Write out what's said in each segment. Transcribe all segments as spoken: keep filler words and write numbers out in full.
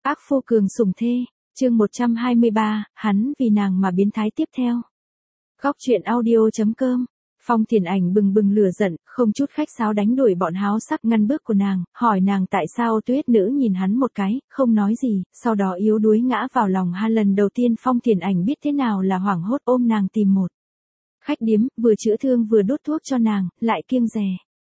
Ác phu cường sủng thê, chương một trăm hai mươi ba, hắn vì nàng mà biến thái tiếp theo. Góc truyện audio chấm com. Phong Thiền Ảnh bừng bừng lửa giận, không chút khách sáo đánh đuổi bọn háo sắc ngăn bước của nàng, hỏi nàng tại sao. Tuyết Nữ nhìn hắn một cái, không nói gì, sau đó yếu đuối ngã vào lòng hắn. Lần đầu tiên Phong Thiền Ảnh biết thế nào là hoảng hốt, ôm nàng tìm một khách điếm, vừa chữa thương vừa đốt thuốc cho nàng, lại kiêng dè.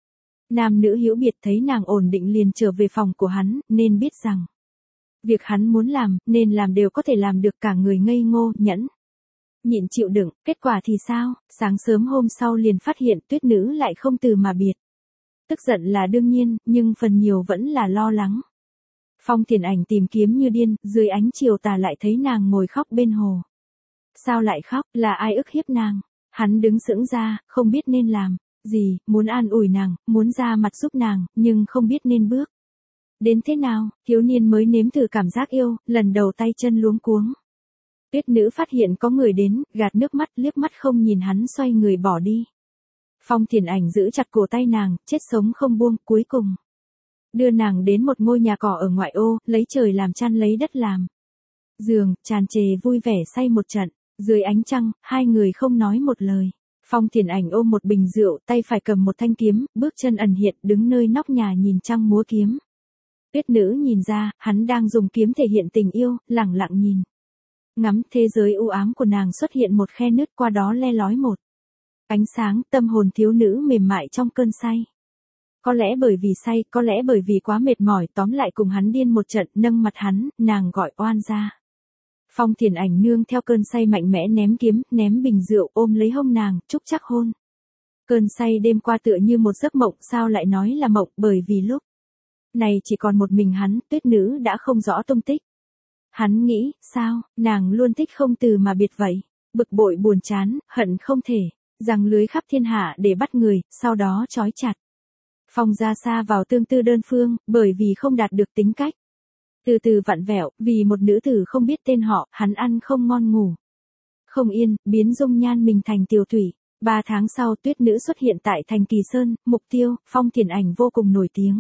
Nam nữ hữu biệt thấy nàng ổn định liền trở về phòng của hắn, nên biết rằng việc hắn muốn làm, nên làm đều có thể làm được. Cả người ngây ngô, nhẫn nhịn chịu đựng, kết quả thì sao? Sáng sớm hôm sau liền phát hiện Tuyết Nữ lại không từ mà biệt. Tức giận là đương nhiên, nhưng phần nhiều vẫn là lo lắng. Phong Thiền Ảnh tìm kiếm như điên, dưới ánh chiều tà lại thấy nàng ngồi khóc bên hồ. Sao lại khóc, là ai ức hiếp nàng? Hắn đứng sững ra, không biết nên làm gì, muốn an ủi nàng, muốn ra mặt giúp nàng, nhưng không biết nên bước đến thế nào. Thiếu niên mới nếm thử cảm giác yêu, lần đầu tay chân luống cuống. Tuyết Nữ phát hiện có người đến, gạt nước mắt, liếc mắt không nhìn hắn, xoay người bỏ đi. Phong Thiền Ảnh giữ chặt cổ tay nàng, chết sống không buông, cuối cùng đưa nàng đến một ngôi nhà cỏ ở ngoại ô, lấy trời làm chăn, lấy đất làm giường, tràn trề vui vẻ say một trận. Dưới ánh trăng, hai người không nói một lời. Phong Thiền Ảnh ôm một bình rượu, tay phải cầm một thanh kiếm, bước chân ẩn hiện, đứng nơi nóc nhà nhìn trăng múa kiếm. Tuyết Nữ nhìn ra, hắn đang dùng kiếm thể hiện tình yêu, lẳng lặng nhìn ngắm thế giới u ám của nàng. Xuất hiện một khe nứt, qua đó le lói một ánh sáng. Tâm hồn thiếu nữ mềm mại trong cơn say. Có lẽ bởi vì say, có lẽ bởi vì quá mệt mỏi, tóm lại cùng hắn điên một trận. Nâng mặt hắn, nàng gọi oan ra. Phong Thiền Ảnh nương theo cơn say mạnh mẽ ném kiếm, ném bình rượu, ôm lấy hông nàng, chúc chắc hôn. Cơn say đêm qua tựa như một giấc mộng. Sao lại nói là mộng? Bởi vì lúc này chỉ còn một mình hắn, Tuyết Nữ đã không rõ tung tích. Hắn nghĩ, sao, nàng luôn thích không từ mà biệt vậy. Bực bội buồn chán, hận không thể giăng lưới khắp thiên hạ để bắt người, sau đó trói chặt. Phong ra xa vào tương tư đơn phương, bởi vì không đạt được tính cách. Từ từ vặn vẹo, vì một nữ tử không biết tên họ, hắn ăn không ngon ngủ không yên, biến dung nhan mình thành tiều thủy. Ba tháng sau Tuyết Nữ xuất hiện tại thành Kỳ Sơn, mục tiêu, Phong Thiền Ảnh vô cùng nổi tiếng.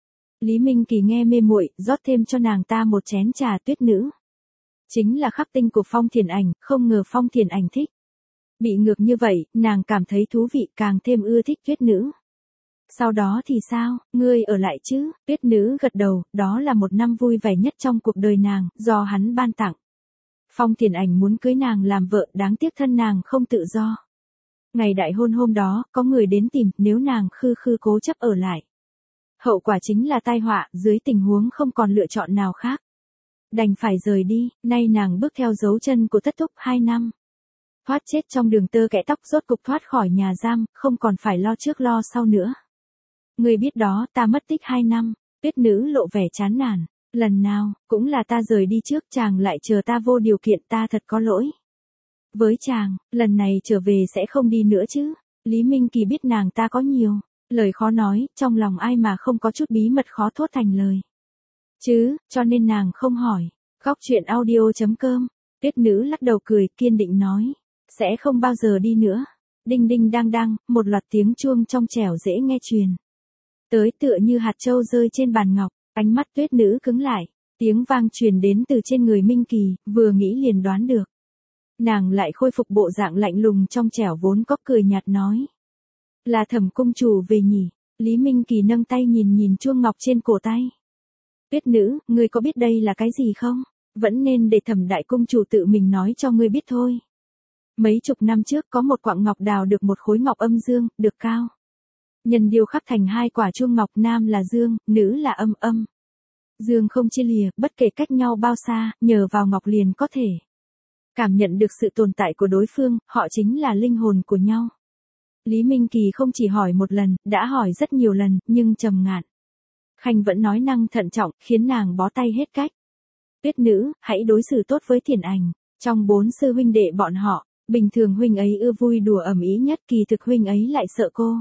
Lý Minh Kỳ nghe mê muội, rót thêm cho nàng ta một chén trà. Tuyết Nữ chính là khắc tinh của Phong Thiền Ảnh, không ngờ Phong Thiền Ảnh thích bị ngược như vậy, nàng cảm thấy thú vị, càng thêm ưa thích Tuyết Nữ. Sau đó thì sao, ngươi ở lại chứ? Tuyết Nữ gật đầu, đó là một năm vui vẻ nhất trong cuộc đời nàng, do hắn ban tặng. Phong Thiền Ảnh muốn cưới nàng làm vợ, đáng tiếc thân nàng không tự do. Ngày đại hôn hôm đó, có người đến tìm, nếu nàng khư khư cố chấp ở lại, hậu quả chính là tai họa. Dưới tình huống không còn lựa chọn nào khác, đành phải rời đi. Nay nàng bước theo dấu chân của thất thúc hai năm. Thoát chết trong đường tơ kẽ tóc, rốt cục thoát khỏi nhà giam, không còn phải lo trước lo sau nữa. Ngươi biết đó, ta mất tích hai năm. Tuyết Nữ lộ vẻ chán nản. Lần nào, cũng là ta rời đi trước, chàng lại chờ ta vô điều kiện, ta thật có lỗi với chàng, lần này trở về sẽ không đi nữa chứ. Lý Minh Kỳ biết nàng ta có nhiều lời khó nói, trong lòng ai mà không có chút bí mật khó thốt thành lời chứ, cho nên nàng không hỏi. Góc truyện audio chấm com. Tuyết Nữ lắc đầu cười, kiên định nói, sẽ không bao giờ đi nữa. Đinh đinh đang đang, một loạt tiếng chuông trong trẻo dễ nghe truyền tới, tựa như hạt châu rơi trên bàn ngọc. Ánh mắt Tuyết Nữ cứng lại, tiếng vang truyền đến từ trên người Minh Kỳ, vừa nghĩ liền đoán được. Nàng lại khôi phục bộ dạng lạnh lùng trong trẻo vốn có, cười nhạt nói, là Thẩm cung chủ về nhỉ? Lý Minh Kỳ nâng tay nhìn nhìn chuông ngọc trên cổ tay. Tuyết Nữ, ngươi có biết đây là cái gì không? Vẫn nên để Thẩm đại cung chủ tự mình nói cho ngươi biết thôi. Mấy chục năm trước có một quặng ngọc đào được một khối ngọc âm dương, được cao nhân điêu khắc thành hai quả chuông ngọc, nam là dương, nữ là âm âm. Dương không chia lìa, bất kể cách nhau bao xa, nhờ vào ngọc liền có thể cảm nhận được sự tồn tại của đối phương, họ chính là linh hồn của nhau. Lý Minh Kỳ không chỉ hỏi một lần, đã hỏi rất nhiều lần, nhưng Trầm Ngạn Khanh vẫn nói năng thận trọng, khiến nàng bó tay hết cách. Tuyết Nữ, hãy đối xử tốt với Thiền Ảnh. Trong bốn sư huynh đệ bọn họ, bình thường huynh ấy ưa vui đùa ầm ĩ nhất, kỳ thực huynh ấy lại sợ cô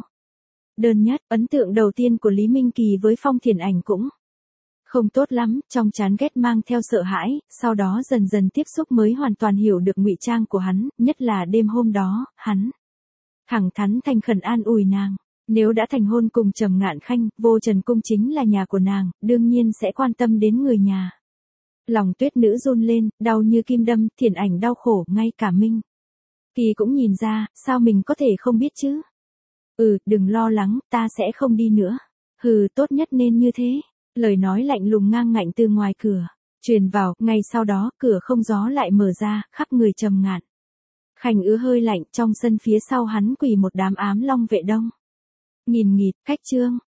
đơn nhất. Ấn tượng đầu tiên của Lý Minh Kỳ với Phong Thiền Ảnh cũng không tốt lắm, trong chán ghét mang theo sợ hãi, sau đó dần dần tiếp xúc mới hoàn toàn hiểu được ngụy trang của hắn, nhất là đêm hôm đó, hắn thẳng thắn thành khẩn an ủi nàng, nếu đã thành hôn cùng Trầm Ngạn Khanh, Vô Trần cung chính là nhà của nàng, đương nhiên sẽ quan tâm đến người nhà Lòng Tuyết nữ run lên, đau như kim đâm, Thiển Ảnh đau khổ, ngay cả Minh Kỳ cũng nhìn ra, sao mình có thể không biết chứ? Ừ, đừng lo lắng, ta sẽ không đi nữa. Hừ, tốt nhất nên như thế. Lời nói lạnh lùng ngang ngạnh từ ngoài cửa truyền vào, ngay sau đó, cửa không gió lại mở ra, khắp người trầm ngạn. Khanh ứa hơi lạnh, trong sân phía sau hắn quỳ một đám ám long vệ đông. Nghìn nghịt, khách Trương,